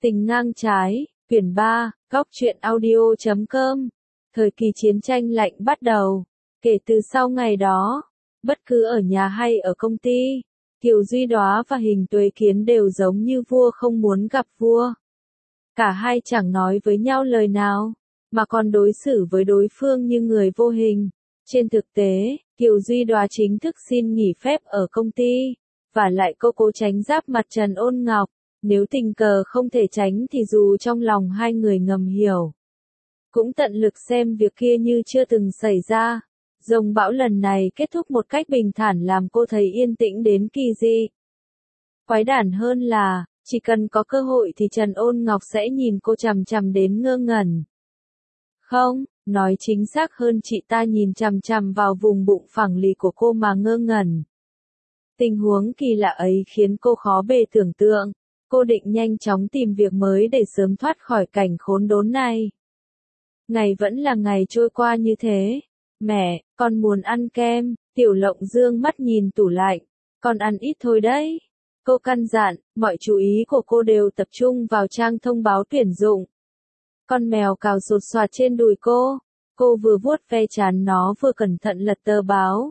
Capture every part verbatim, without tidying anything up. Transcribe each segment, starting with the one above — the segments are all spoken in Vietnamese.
Tình ngang trái, quyển ba, góc truyện audio chấm com. Thời kỳ chiến tranh lạnh bắt đầu. Kể từ sau ngày đó, bất cứ ở nhà hay ở công ty, Kiều Duy Đóa và Hình Tuế Kiến đều giống như vua không muốn gặp vua. Cả hai chẳng nói với nhau lời nào, mà còn đối xử với đối phương như người vô hình. Trên thực tế, Kiều Duy Đóa chính thức xin nghỉ phép ở công ty, và lại cô cố tránh giáp mặt Trần Ôn Ngọc. Nếu tình cờ không thể tránh thì dù trong lòng hai người ngầm hiểu, cũng tận lực xem việc kia như chưa từng xảy ra. Dông bão lần này kết thúc một cách bình thản làm cô thấy yên tĩnh đến kỳ dị. Quái đản hơn là, chỉ cần có cơ hội thì Trần Ôn Ngọc sẽ nhìn cô chằm chằm đến ngơ ngẩn. Không, nói chính xác hơn chị ta nhìn chằm chằm vào vùng bụng phẳng lì của cô mà ngơ ngẩn. Tình huống kỳ lạ ấy khiến cô khó bề tưởng tượng. Cô định nhanh chóng tìm việc mới để sớm thoát khỏi cảnh khốn đốn này. Ngày vẫn là ngày trôi qua như thế. Mẹ, con muốn ăn kem. Tiểu Lộng dương mắt nhìn tủ lạnh. Con ăn ít thôi đấy. Cô căn dặn, mọi chú ý của cô đều tập trung vào trang thông báo tuyển dụng. Con mèo cào sột soạt trên đùi cô. Cô vừa vuốt ve trán nó vừa cẩn thận lật tờ báo.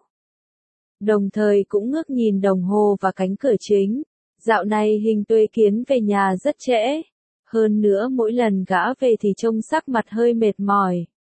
Đồng thời cũng ngước nhìn đồng hồ và cánh cửa chính. Dạo này Hình Tuế Kiến về nhà rất trễ. Hơn nữa mỗi lần gã về thì trông sắc mặt hơi mệt mỏi.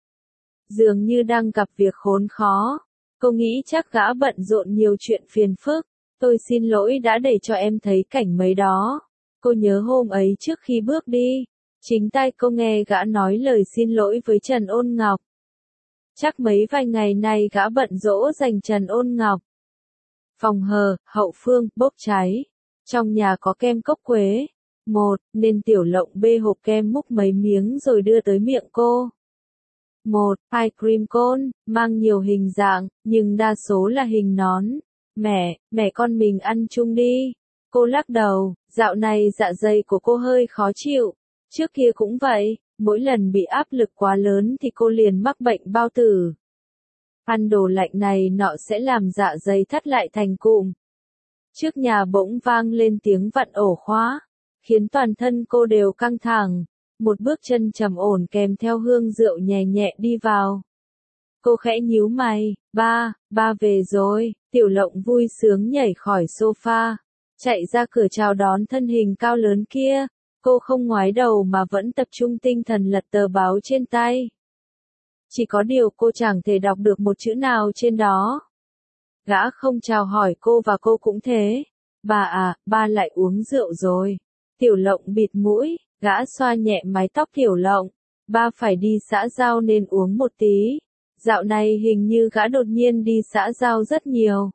Dường như đang gặp việc khốn khó. Cô nghĩ chắc gã bận rộn nhiều chuyện phiền phức. Tôi xin lỗi đã để cho em thấy cảnh mấy đó. Cô nhớ hôm ấy trước khi bước đi. Chính tai cô nghe gã nói lời xin lỗi với Trần Ôn Ngọc. Chắc mấy vài ngày nay gã bận dỗ dành Trần Ôn Ngọc. Phòng hờ, hậu phương, bốc cháy. Trong nhà có kem cốc quế. Một, nên Tiểu Lộng bê hộp kem múc mấy miếng rồi đưa tới miệng cô. Một, ice cream cone, mang nhiều hình dạng, nhưng đa số là hình nón. Mẹ, mẹ con mình ăn chung đi. Cô lắc đầu, dạo này dạ dày của cô hơi khó chịu. Trước kia cũng vậy, mỗi lần bị áp lực quá lớn thì cô liền mắc bệnh bao tử. Ăn đồ lạnh này nọ sẽ làm dạ dày thắt lại thành cụm. Trước nhà bỗng vang lên tiếng vặn ổ khóa, khiến toàn thân cô đều căng thẳng. Một bước chân trầm ổn kèm theo hương rượu nhẹ nhẹ đi vào. Cô khẽ nhíu mày, ba, ba về rồi. Tiểu Lộng vui sướng nhảy khỏi sofa, chạy ra cửa chào đón thân hình cao lớn kia. Cô không ngoái đầu mà vẫn tập trung tinh thần lật tờ báo trên tay. Chỉ có điều cô chẳng thể đọc được một chữ nào trên đó. Gã không chào hỏi cô và cô cũng thế. Bà à, ba lại uống rượu rồi. Tiểu Lộng bịt mũi, gã xoa nhẹ mái tóc Tiểu Lộng. Ba phải đi xã giao nên uống một tí. Dạo này hình như gã đột nhiên đi xã giao rất nhiều.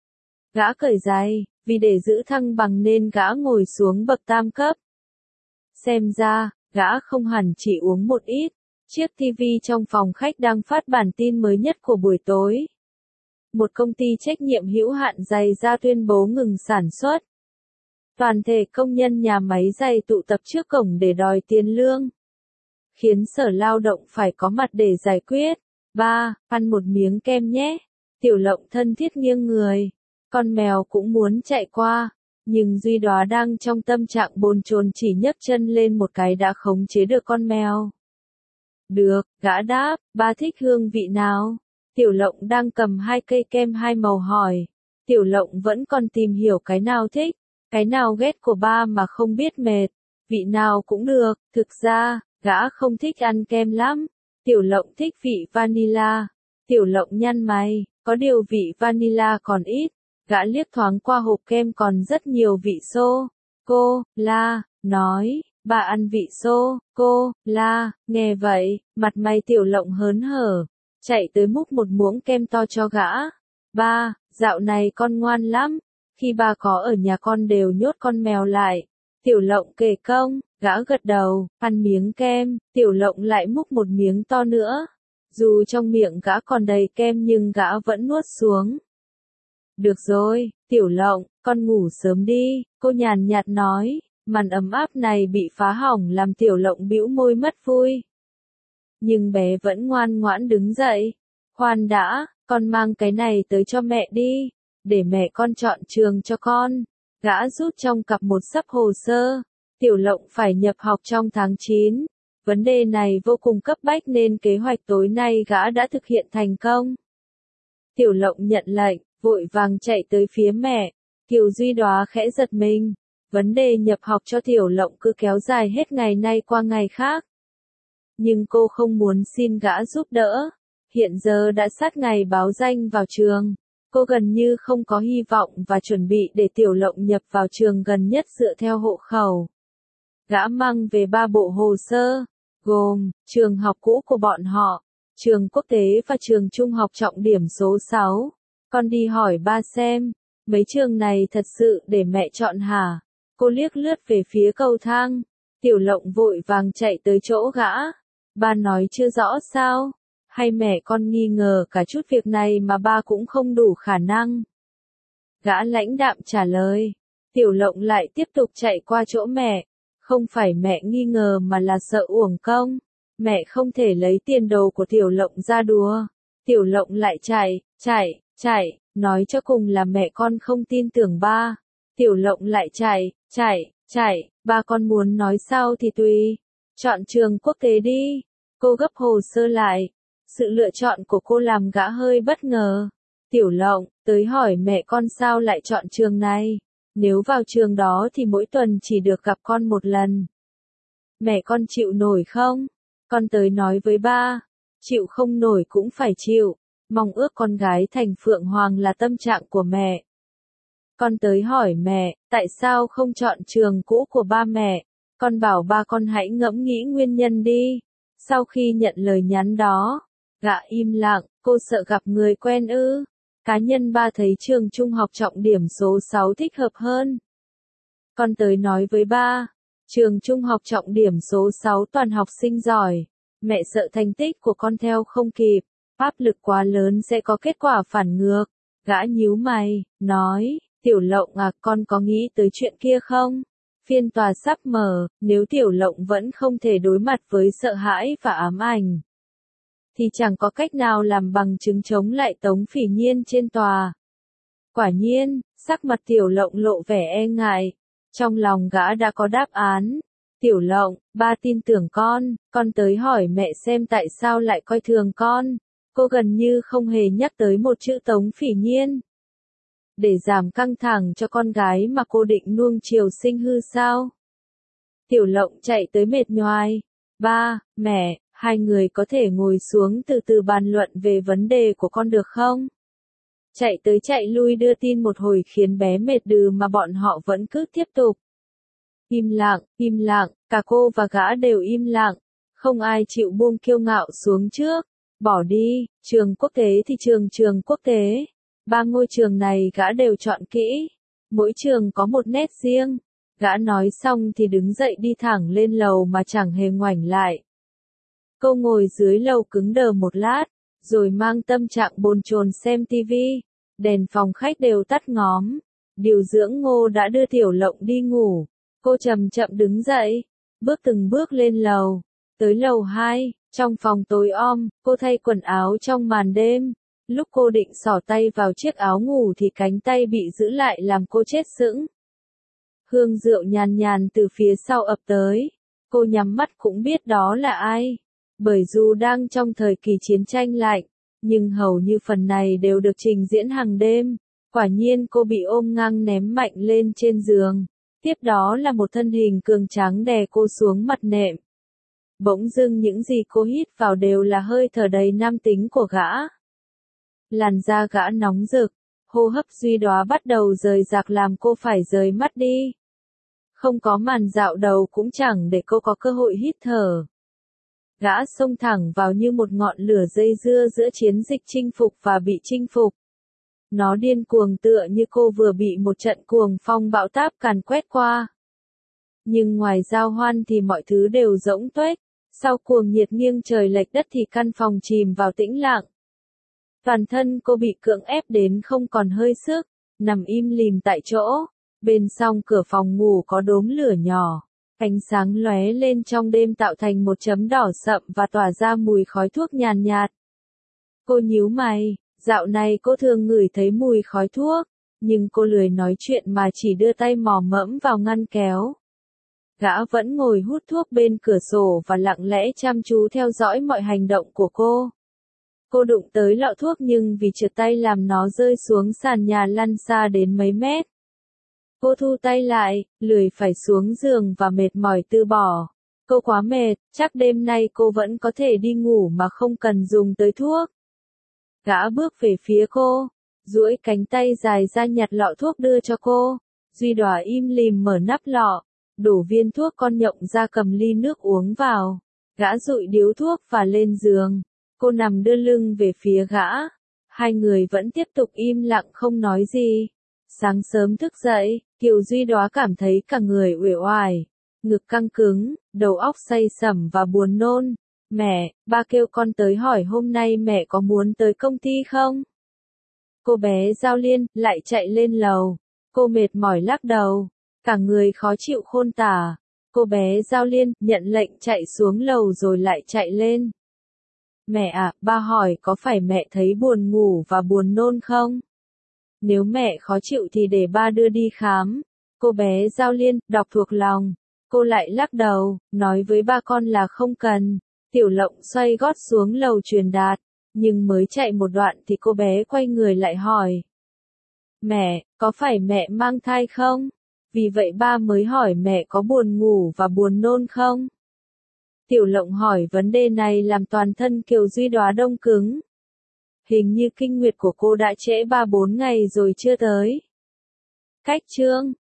Gã cởi giày, vì để giữ thăng bằng nên gã ngồi xuống bậc tam cấp. Xem ra, gã không hẳn chỉ uống một ít. Chiếc tivi trong phòng khách đang phát bản tin mới nhất của buổi tối. Một công ty trách nhiệm hữu hạn giày ra tuyên bố ngừng sản xuất. Toàn thể công nhân nhà máy giày tụ tập trước cổng để đòi tiền lương. Khiến Sở Lao động phải có mặt để giải quyết. Ba, ăn một miếng kem nhé. Tiểu Lộng thân thiết nghiêng người. Con mèo cũng muốn chạy qua. Nhưng Duy Đóa đang trong tâm trạng bồn chồn chỉ nhấc chân lên một cái đã khống chế được con mèo. Được, gã đáp, ba thích hương vị nào? Tiểu Lộng đang cầm hai cây kem hai màu hỏi. Tiểu Lộng vẫn còn tìm hiểu cái nào thích, cái nào ghét của ba mà không biết mệt. Vị nào cũng được, thực ra, gã không thích ăn kem lắm. Tiểu Lộng thích vị vanilla. Tiểu Lộng nhăn mày, có điều vị vanilla còn ít. Gã liếc thoáng qua hộp kem còn rất nhiều vị sô. Cô, la, nói, bà ăn vị sô, cô, la, nghe vậy, mặt mày Tiểu Lộng hớn hở. Chạy tới múc một muỗng kem to cho gã. Ba, dạo này con ngoan lắm. Khi ba có ở nhà con đều nhốt con mèo lại. Tiểu Lộng kể công, gã gật đầu, ăn miếng kem, Tiểu Lộng lại múc một miếng to nữa. Dù trong miệng gã còn đầy kem nhưng gã vẫn nuốt xuống. Được rồi, Tiểu Lộng, con ngủ sớm đi, cô nhàn nhạt nói. Màn ấm áp này bị phá hỏng làm Tiểu Lộng bĩu môi mất vui. Nhưng bé vẫn ngoan ngoãn đứng dậy. Khoan đã, con mang cái này tới cho mẹ đi, để mẹ con chọn trường cho con. Gã rút trong cặp một sấp hồ sơ. Tiểu Lộng phải nhập học trong tháng chín. Vấn đề này vô cùng cấp bách nên kế hoạch tối nay gã đã thực hiện thành công. Tiểu Lộng nhận lệnh, vội vàng chạy tới phía mẹ. Kiều Duy Đóa khẽ giật mình. Vấn đề nhập học cho Tiểu Lộng cứ kéo dài hết ngày nay qua ngày khác. Nhưng cô không muốn xin gã giúp đỡ. Hiện giờ đã sát ngày báo danh vào trường. Cô gần như không có hy vọng và chuẩn bị để Tiểu Lộng nhập vào trường gần nhất dựa theo hộ khẩu. Gã mang về ba bộ hồ sơ, gồm trường học cũ của bọn họ, trường quốc tế và trường trung học trọng điểm số sáu. Con đi hỏi ba xem, mấy trường này thật sự để mẹ chọn hả? Cô liếc lướt về phía cầu thang. Tiểu Lộng vội vàng chạy tới chỗ gã. Ba nói chưa rõ sao? Hay mẹ con nghi ngờ cả chút việc này mà ba cũng không đủ khả năng? Gã lãnh đạm trả lời. Tiểu Lộng lại tiếp tục chạy qua chỗ mẹ. Không phải mẹ nghi ngờ mà là sợ uổng công. Mẹ không thể lấy tiền đồ của Tiểu Lộng ra đùa. Tiểu Lộng lại chạy, chạy, chạy, nói cho cùng là mẹ con không tin tưởng ba. Tiểu Lộng lại chạy, chạy, chạy, ba con muốn nói sao thì tùy. Chọn trường quốc tế đi. Cô gấp hồ sơ lại. Sự lựa chọn của cô làm gã hơi bất ngờ. Tiểu Lộng, tới hỏi mẹ con sao lại chọn trường này. Nếu vào trường đó thì mỗi tuần chỉ được gặp con một lần. Mẹ con chịu nổi không? Con tới nói với ba. Chịu không nổi cũng phải chịu. Mong ước con gái thành Phượng Hoàng là tâm trạng của mẹ. Con tới hỏi mẹ, tại sao không chọn trường cũ của ba mẹ? Con bảo ba con hãy ngẫm nghĩ nguyên nhân đi. Sau khi nhận lời nhắn đó, gã im lặng, cô sợ gặp người quen ư? Cá nhân ba thấy trường trung học trọng điểm số sáu thích hợp hơn. Con tới nói với ba, trường trung học trọng điểm số sáu toàn học sinh giỏi. Mẹ sợ thành tích của con theo không kịp, áp lực quá lớn sẽ có kết quả phản ngược. Gã nhíu mày, nói, Tiểu Lộng à, con có nghĩ tới chuyện kia không? Phiên tòa sắp mở, nếu Tiểu Lộng vẫn không thể đối mặt với sợ hãi và ám ảnh, thì chẳng có cách nào làm bằng chứng chống lại Tống Phỉ Nhiên trên tòa. Quả nhiên, sắc mặt Tiểu Lộng lộ vẻ e ngại. Trong lòng gã đã có đáp án. Tiểu Lộng, ba tin tưởng con, con tới hỏi mẹ xem tại sao lại coi thường con. Cô gần như không hề nhắc tới một chữ Tống Phỉ Nhiên. Để giảm căng thẳng cho con gái mà cô định nuông chiều sinh hư sao? Tiểu Lộng chạy tới mệt nhoài. Ba, mẹ, hai người có thể ngồi xuống từ từ bàn luận về vấn đề của con được không? Chạy tới chạy lui đưa tin một hồi khiến bé mệt đừ mà bọn họ vẫn cứ tiếp tục. Im lặng, im lặng, cả cô và gã đều im lặng. Không ai chịu buông kiêu ngạo xuống trước. Bỏ đi, trường quốc tế thì trường trường quốc tế. Ba ngôi trường này gã đều chọn kỹ. Mỗi trường có một nét riêng. Gã nói xong thì đứng dậy đi thẳng lên lầu mà chẳng hề ngoảnh lại. Cô ngồi dưới lầu cứng đờ một lát, rồi mang tâm trạng bồn chồn xem tivi. Đèn phòng khách đều tắt ngóm. Điều dưỡng Ngô đã đưa Tiểu Lộng đi ngủ. Cô chậm chậm đứng dậy, bước từng bước lên lầu. Tới lầu hai, trong phòng tối om, cô thay quần áo trong màn đêm. Lúc cô định xỏ tay vào chiếc áo ngủ thì cánh tay bị giữ lại làm cô chết sững. Hương rượu nhàn nhàn từ phía sau ập tới. Cô nhắm mắt cũng biết đó là ai. Bởi dù đang trong thời kỳ chiến tranh lạnh, nhưng hầu như phần này đều được trình diễn hàng đêm. Quả nhiên cô bị ôm ngang ném mạnh lên trên giường. Tiếp đó là một thân hình cường tráng đè cô xuống mặt nệm. Bỗng dưng những gì cô hít vào đều là hơi thở đầy nam tính của gã. Làn da gã nóng rực, hô hấp Duy Đóa bắt đầu rời rạc làm cô phải rời mắt đi. Không có màn dạo đầu cũng chẳng để cô có cơ hội hít thở. Gã xông thẳng vào như một ngọn lửa dây dưa giữa chiến dịch chinh phục và bị chinh phục. Nó điên cuồng tựa như cô vừa bị một trận cuồng phong bão táp càn quét qua. Nhưng ngoài giao hoan thì mọi thứ đều rỗng tuếch. Sau cuồng nhiệt nghiêng trời lệch đất thì căn phòng chìm vào tĩnh lặng. Toàn thân cô bị cưỡng ép đến không còn hơi sức, nằm im lìm tại chỗ. Bên song cửa phòng ngủ có đốm lửa nhỏ. Ánh sáng lóe lên trong đêm tạo thành một chấm đỏ sậm và tỏa ra mùi khói thuốc nhàn nhạt. Cô nhíu mày, dạo này cô thường ngửi thấy mùi khói thuốc, nhưng cô lười nói chuyện mà chỉ đưa tay mò mẫm vào ngăn kéo. Gã vẫn ngồi hút thuốc bên cửa sổ và lặng lẽ chăm chú theo dõi mọi hành động của cô. Cô đụng tới lọ thuốc nhưng vì trượt tay làm nó rơi xuống sàn nhà lăn xa đến mấy mét. Cô thu tay lại, lười phải xuống giường và mệt mỏi từ bỏ. Cô quá mệt, chắc đêm nay cô vẫn có thể đi ngủ mà không cần dùng tới thuốc. Gã bước về phía cô, duỗi cánh tay dài ra nhặt lọ thuốc đưa cho cô. Duy Đóa im lìm mở nắp lọ, đổ viên thuốc con nhộng ra cầm ly nước uống vào. Gã dụi điếu thuốc và lên giường. Cô nằm đưa lưng về phía gã. Hai người vẫn tiếp tục im lặng không nói gì. Sáng sớm thức dậy, Kiều Duy Đóa cảm thấy cả người uể oải, ngực căng cứng, đầu óc say sẩm và buồn nôn. Mẹ, ba kêu con tới hỏi hôm nay mẹ có muốn tới công ty không? Cô bé Giao Liên lại chạy lên lầu. Cô mệt mỏi lắc đầu, cả người khó chịu khôn tả. Cô bé Giao Liên nhận lệnh chạy xuống lầu rồi lại chạy lên. Mẹ à, ba hỏi có phải mẹ thấy buồn ngủ và buồn nôn không? Nếu mẹ khó chịu thì để ba đưa đi khám. Cô bé Giao Liên đọc thuộc lòng. Cô lại lắc đầu, nói với ba con là không cần. Tiểu Lộng xoay gót xuống lầu truyền đạt. Nhưng mới chạy một đoạn thì cô bé quay người lại hỏi. Mẹ, có phải mẹ mang thai không? Vì vậy ba mới hỏi mẹ có buồn ngủ và buồn nôn không? Tiểu Lộng hỏi vấn đề này làm toàn thân Kiều Duy Đóa đông cứng. Hình như kinh nguyệt của cô đã trễ ba bốn ngày rồi chưa tới. Cách chương